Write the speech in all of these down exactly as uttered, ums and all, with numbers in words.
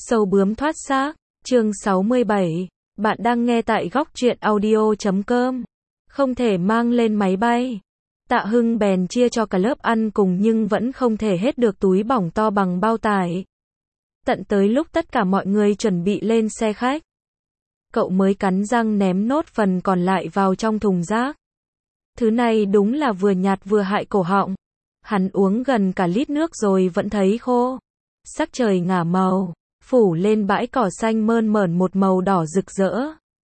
Sâu bướm thoát xác, chương sáu mươi bảy. Bạn đang nghe tại góc truyện audio chấm com. Không thể mang lên máy bay. Tạ Hưng bèn chia cho cả lớp ăn cùng nhưng vẫn không thể hết được túi bỏng to bằng bao tải. Tận tới lúc tất cả mọi người chuẩn bị lên xe khách, cậu mới cắn răng ném nốt phần còn lại vào trong thùng rác. Thứ này đúng là vừa nhạt vừa hại cổ họng. Hắn uống gần cả lít nước rồi vẫn thấy khô. Sắc trời ngả màu, phủ lên bãi cỏ xanh mơn mởn một màu đỏ rực rỡ.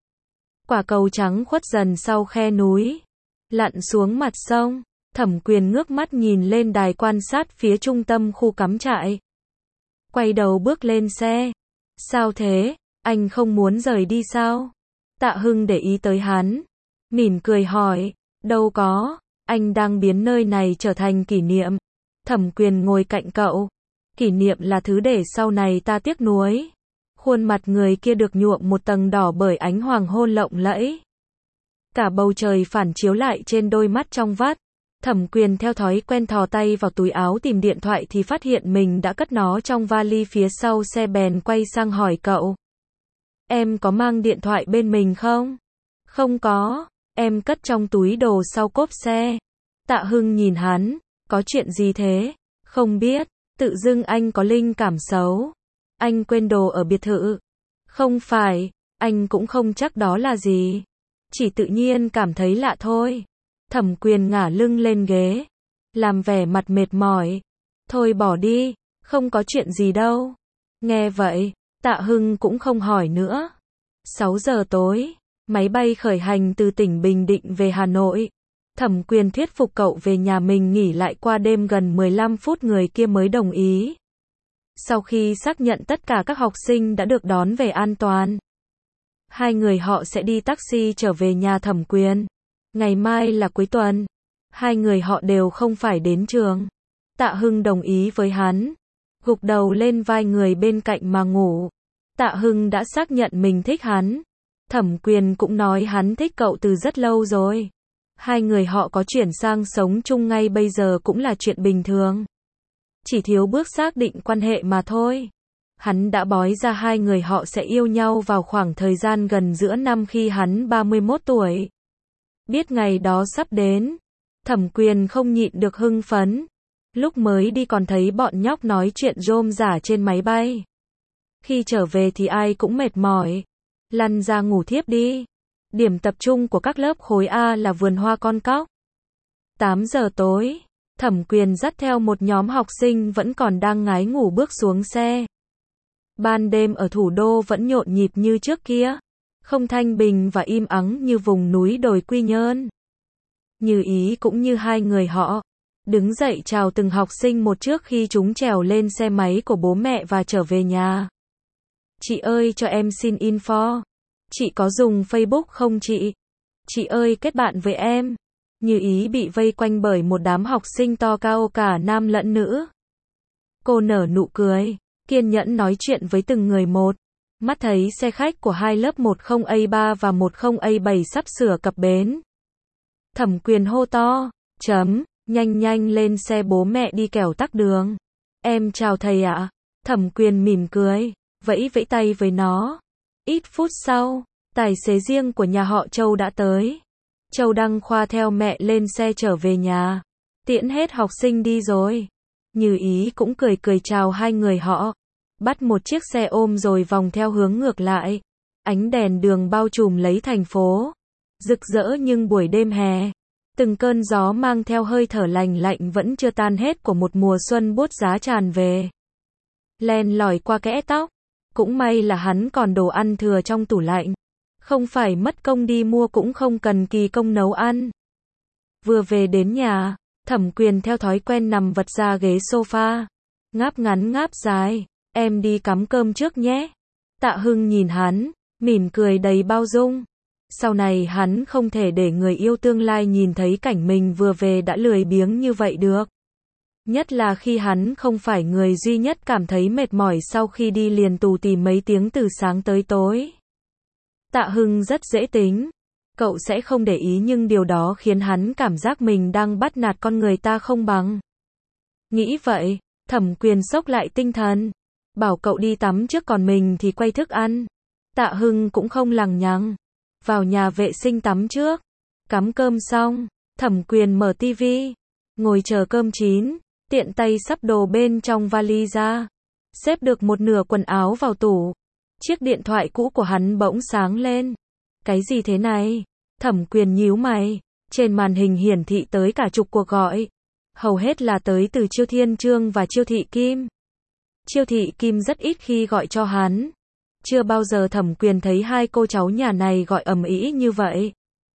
Quả cầu trắng khuất dần sau khe núi, lặn xuống mặt sông. Thẩm Quyền ngước mắt nhìn lên đài quan sát phía trung tâm khu cắm trại. Quay đầu bước lên xe. Sao thế, anh không muốn rời đi sao? Tạ Hưng để ý tới hắn, mỉm cười hỏi, đâu có, anh đang biến nơi này trở thành kỷ niệm. Thẩm Quyền ngồi cạnh cậu. Kỷ niệm là thứ để sau này ta tiếc nuối. Khuôn mặt người kia được nhuộm một tầng đỏ bởi ánh hoàng hôn lộng lẫy. Cả bầu trời phản chiếu lại trên đôi mắt trong vắt. Thẩm Quyền theo thói quen thò tay vào túi áo tìm điện thoại thì phát hiện mình đã cất nó trong vali phía sau xe, bèn quay sang hỏi cậu. Em có mang điện thoại bên mình không? Không có, em cất trong túi đồ sau cốp xe. Tạ Hưng nhìn hắn, có chuyện gì thế? Không biết, tự dưng anh có linh cảm xấu. Anh quên đồ ở biệt thự. Không phải, anh cũng không chắc đó là gì. Chỉ tự nhiên cảm thấy lạ thôi. Thẩm Quyền ngả lưng lên ghế, làm vẻ mặt mệt mỏi. Thôi bỏ đi, không có chuyện gì đâu. Nghe vậy, Tạ Hưng cũng không hỏi nữa. sáu giờ tối, máy bay khởi hành từ tỉnh Bình Định về Hà Nội. Thẩm Quyền thuyết phục cậu về nhà mình nghỉ lại qua đêm gần mười lăm phút người kia mới đồng ý. Sau khi xác nhận tất cả các học sinh đã được đón về an toàn, hai người họ sẽ đi taxi trở về nhà Thẩm Quyền. Ngày mai là cuối tuần, hai người họ đều không phải đến trường. Tạ Hưng đồng ý với hắn, gục đầu lên vai người bên cạnh mà ngủ. Tạ Hưng đã xác nhận mình thích hắn. Thẩm Quyền cũng nói hắn thích cậu từ rất lâu rồi. Hai người họ có chuyển sang sống chung ngay bây giờ cũng là chuyện bình thường. Chỉ thiếu bước xác định quan hệ mà thôi. Hắn đã bói ra hai người họ sẽ yêu nhau vào khoảng thời gian gần giữa năm khi hắn ba mươi mốt tuổi. Biết ngày đó sắp đến, Thẩm Quyền không nhịn được hưng phấn. Lúc mới đi còn thấy bọn nhóc nói chuyện rôm rả trên máy bay. Khi trở về thì ai cũng mệt mỏi. Lăn ra ngủ thiếp đi. Điểm tập trung của các lớp khối A là vườn hoa con cóc. tám giờ tối, Thẩm Quyền dắt theo một nhóm học sinh vẫn còn đang ngái ngủ bước xuống xe. Ban đêm ở thủ đô vẫn nhộn nhịp như trước kia. Không thanh bình và im ắng như vùng núi đồi Quy Nhơn. Như Ý cũng như hai người họ, đứng dậy chào từng học sinh một trước khi chúng trèo lên xe máy của bố mẹ và trở về nhà. Chị ơi cho em xin info. Chị có dùng Facebook không chị? Chị ơi kết bạn với em. Như Ý bị vây quanh bởi một đám học sinh to cao cả nam lẫn nữ. Cô nở nụ cười, kiên nhẫn nói chuyện với từng người một. Mắt thấy xe khách của hai lớp một không A ba và một không A bảy sắp sửa cập bến. Thẩm Quyền hô to, chấm, nhanh nhanh lên xe bố mẹ đi kẻo tắc đường. Em chào thầy ạ. Thẩm Quyền mỉm cười, vẫy vẫy tay với nó. Ít phút sau, tài xế riêng của nhà họ Châu đã tới. Châu Đăng Khoa theo mẹ lên xe trở về nhà. Tiễn hết học sinh đi rồi. Như Ý cũng cười cười chào hai người họ. Bắt một chiếc xe ôm rồi vòng theo hướng ngược lại. Ánh đèn đường bao trùm lấy thành phố. Rực rỡ nhưng buổi đêm hè. Từng cơn gió mang theo hơi thở lành lạnh vẫn chưa tan hết của một mùa xuân buốt giá tràn về. Len lỏi qua kẽ tóc. Cũng may là hắn còn đồ ăn thừa trong tủ lạnh. Không phải mất công đi mua cũng không cần kỳ công nấu ăn. Vừa về đến nhà, Thẩm Quyền theo thói quen nằm vật ra ghế sofa. Ngáp ngắn ngáp dài. Em đi cắm cơm trước nhé. Tạ Hưng nhìn hắn, mỉm cười đầy bao dung. Sau này hắn không thể để người yêu tương lai nhìn thấy cảnh mình vừa về đã lười biếng như vậy được. Nhất là khi hắn không phải người duy nhất cảm thấy mệt mỏi sau khi đi liền tù tì mấy tiếng từ sáng tới tối. Tạ Hưng rất dễ tính. Cậu sẽ không để ý nhưng điều đó khiến hắn cảm giác mình đang bắt nạt con người ta không bằng. Nghĩ vậy, Thẩm Quyền xốc lại tinh thần. bảo cậu đi tắm trước còn mình thì quay thức ăn. Tạ Hưng cũng không lằng nhằng. Vào nhà vệ sinh tắm trước. Cắm cơm xong, Thẩm Quyền mở tivi. Ngồi chờ cơm chín, tiện tay xắp đồ bên trong vali ra. Xếp được một nửa quần áo vào tủ. Chiếc điện thoại cũ của hắn bỗng sáng lên. Cái gì thế này? Thẩm Quyền nhíu mày. Trên màn hình hiển thị tới cả chục cuộc gọi. Hầu hết là tới từ Chiêu Thiên Chương và Chiêu Thị Kim. Chiêu Thị Kim rất ít khi gọi cho hắn. Chưa bao giờ Thẩm Quyền thấy hai cô cháu nhà này gọi ầm ĩ như vậy.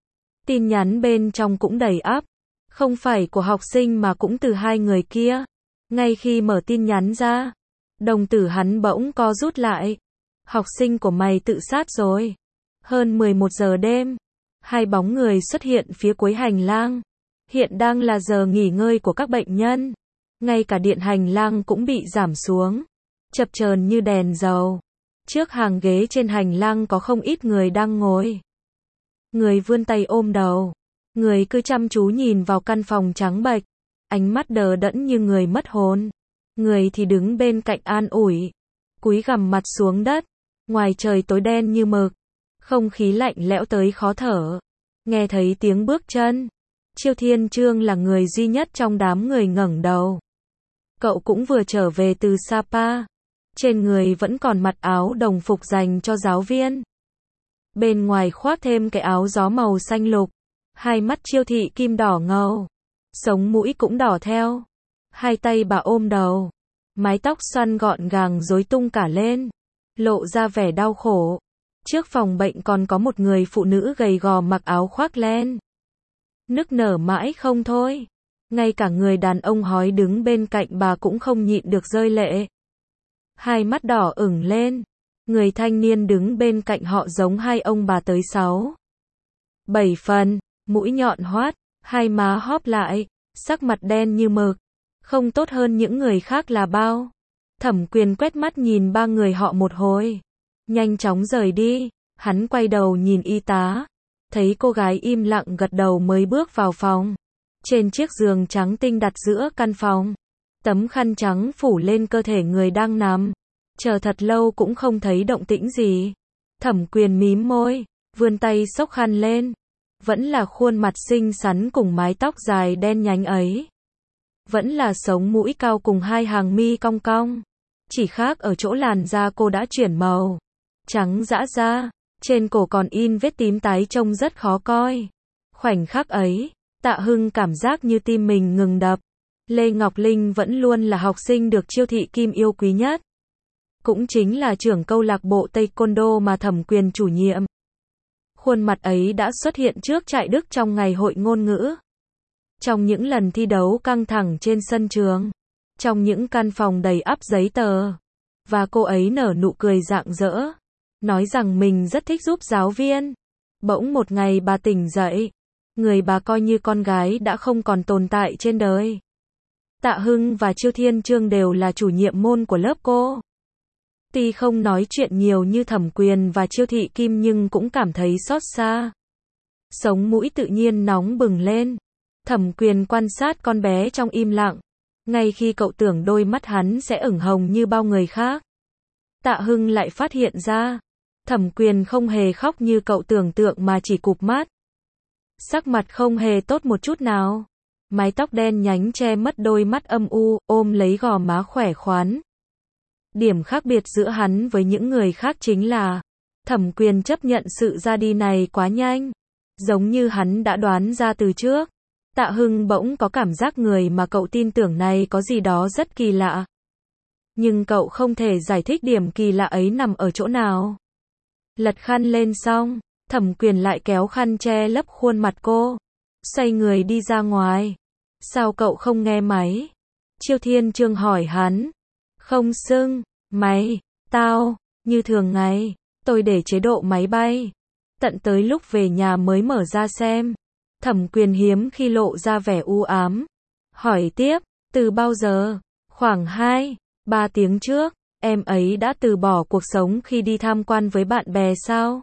Tin nhắn bên trong cũng đầy ắp. Không phải của học sinh mà cũng từ hai người kia. Ngay khi mở tin nhắn ra, đồng tử hắn bỗng co rút lại. Học sinh của mày tự sát rồi. Hơn mười một giờ đêm, hai bóng người xuất hiện phía cuối hành lang. Hiện đang là giờ nghỉ ngơi của các bệnh nhân. Ngay cả điện hành lang cũng bị giảm xuống. Chập chờn như đèn dầu. Trước hàng ghế trên hành lang có không ít người đang ngồi. Người vươn tay ôm đầu. Người cứ chăm chú nhìn vào căn phòng trắng bệch. Ánh mắt đờ đẫn như người mất hồn. Người thì đứng bên cạnh an ủi. Cúi gằm mặt xuống đất. Ngoài trời tối đen như mực. Không khí lạnh lẽo tới khó thở. Nghe thấy tiếng bước chân. Chiêu Thiên Chương là người duy nhất trong đám người ngẩng đầu. Cậu cũng vừa trở về từ Sapa. Trên người vẫn còn mặc áo đồng phục dành cho giáo viên. Bên ngoài khoác thêm cái áo gió màu xanh lục. Hai mắt Chiêu Thị Kim đỏ ngầu. Sống mũi cũng đỏ theo. Hai tay bà ôm đầu. Mái tóc xoăn gọn gàng rối tung cả lên. Lộ ra vẻ đau khổ. Trước phòng bệnh còn có một người phụ nữ gầy gò mặc áo khoác len. Nức nở mãi không thôi. Ngay cả người đàn ông hói đứng bên cạnh bà cũng không nhịn được rơi lệ. Hai mắt đỏ ửng lên. Người thanh niên đứng bên cạnh họ giống hai ông bà tới sáu. Bảy phần, mũi nhọn hoắt, hai má hóp lại, sắc mặt đen như mực. Không tốt hơn những người khác là bao. Thẩm Quyền quét mắt nhìn ba người họ một hồi. Nhanh chóng rời đi, hắn quay đầu nhìn y tá. Thấy cô gái im lặng gật đầu mới bước vào phòng. Trên chiếc giường trắng tinh đặt giữa căn phòng. Tấm khăn trắng phủ lên cơ thể người đang nằm. Chờ thật lâu cũng không thấy động tĩnh gì. Thẩm Quyền mím môi, vươn tay xốc khăn lên. Vẫn là khuôn mặt xinh xắn cùng mái tóc dài đen nhánh ấy. Vẫn là sống mũi cao cùng hai hàng mi cong cong. Chỉ khác ở chỗ làn da cô đã chuyển màu. Trắng dã ra. Trên cổ còn in vết tím tái trông rất khó coi. Khoảnh khắc ấy, Tạ Hưng cảm giác như tim mình ngừng đập. Lê Ngọc Linh vẫn luôn là học sinh được Chiêu Thị Kim yêu quý nhất. Cũng chính là trưởng câu lạc bộ Taekwondo mà Thẩm Quyền chủ nhiệm. Khuôn mặt ấy đã xuất hiện trước trại Đức trong ngày hội ngôn ngữ. Trong những lần thi đấu căng thẳng trên sân trường. Trong những căn phòng đầy ắp giấy tờ. Và cô ấy nở nụ cười rạng rỡ. Nói rằng mình rất thích giúp giáo viên. Bỗng một ngày bà tỉnh dậy. Người bà coi như con gái đã không còn tồn tại trên đời. Tạ Hưng và Chiêu Thiên Chương đều là chủ nhiệm môn của lớp cô. Tuy không nói chuyện nhiều như Thẩm Quyền và Chiêu Thị Kim nhưng cũng cảm thấy xót xa. Sống mũi tự nhiên nóng bừng lên. Thẩm Quyền quan sát con bé trong im lặng. Ngay khi cậu tưởng đôi mắt hắn sẽ ửng hồng như bao người khác. Tạ Hưng lại phát hiện ra. Thẩm Quyền không hề khóc như cậu tưởng tượng mà chỉ cụp mắt. Sắc mặt không hề tốt một chút nào. Mái tóc đen nhánh che mất đôi mắt âm u, ôm lấy gò má khỏe khoắn. Điểm khác biệt giữa hắn với những người khác chính là Thẩm Quyền chấp nhận sự ra đi này quá nhanh. Giống như hắn đã đoán ra từ trước. Tạ Hưng bỗng có cảm giác người mà cậu tin tưởng này có gì đó rất kỳ lạ. Nhưng cậu không thể giải thích điểm kỳ lạ ấy nằm ở chỗ nào. Lật khăn lên xong, Thẩm Quyền lại kéo khăn che lấp khuôn mặt cô. Xoay người đi ra ngoài. Sao cậu không nghe máy? Chiêu Thiên Chương hỏi hắn. Không xưng, mày, tao, như thường ngày, tôi để chế độ máy bay. Tận tới lúc về nhà mới mở ra xem. Thẩm Quyền hiếm khi lộ ra vẻ u ám. Hỏi tiếp, từ bao giờ? Khoảng hai, ba tiếng trước, em ấy đã từ bỏ cuộc sống khi đi tham quan với bạn bè sao?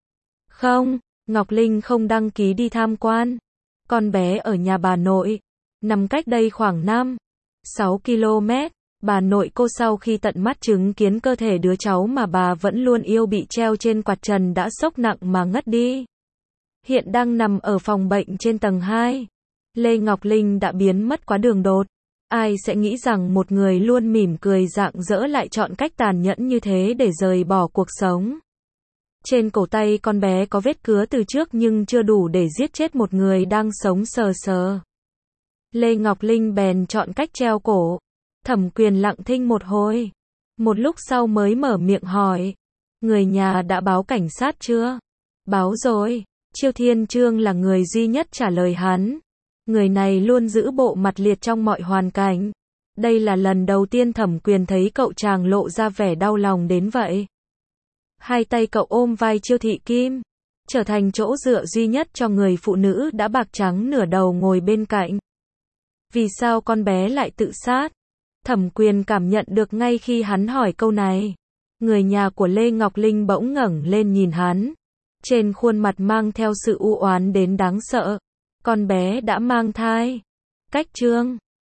Không, Ngọc Linh không đăng ký đi tham quan. Con bé ở nhà bà nội, nằm cách đây khoảng năm, sáu ki lô mét. Bà nội cô sau khi tận mắt chứng kiến cơ thể đứa cháu mà bà vẫn luôn yêu bị treo trên quạt trần đã sốc nặng mà ngất đi. Hiện đang nằm ở phòng bệnh trên tầng hai. Lê Ngọc Linh đã biến mất quá đường đột. Ai sẽ nghĩ rằng một người luôn mỉm cười rạng rỡ lại chọn cách tàn nhẫn như thế để rời bỏ cuộc sống. Trên cổ tay con bé có vết cứa từ trước nhưng chưa đủ để giết chết một người đang sống sờ sờ. Lê Ngọc Linh bèn chọn cách treo cổ. Thẩm Quyền lặng thinh một hồi. Một lúc sau mới mở miệng hỏi. Người nhà đã báo cảnh sát chưa? Báo rồi. Chiêu Thiên Chương là người duy nhất trả lời hắn. Người này luôn giữ bộ mặt liệt trong mọi hoàn cảnh. Đây là lần đầu tiên Thẩm Quyền thấy cậu chàng lộ ra vẻ đau lòng đến vậy. Hai tay cậu ôm vai Chiêu Thị Kim, trở thành chỗ dựa duy nhất cho người phụ nữ đã bạc trắng nửa đầu ngồi bên cạnh. Vì sao con bé lại tự sát? Thẩm Quyền cảm nhận được ngay khi hắn hỏi câu này. Người nhà của Lê Ngọc Linh bỗng ngẩng lên nhìn hắn. Trên khuôn mặt mang theo sự u oán đến đáng sợ. Con bé đã mang thai. Cách Chương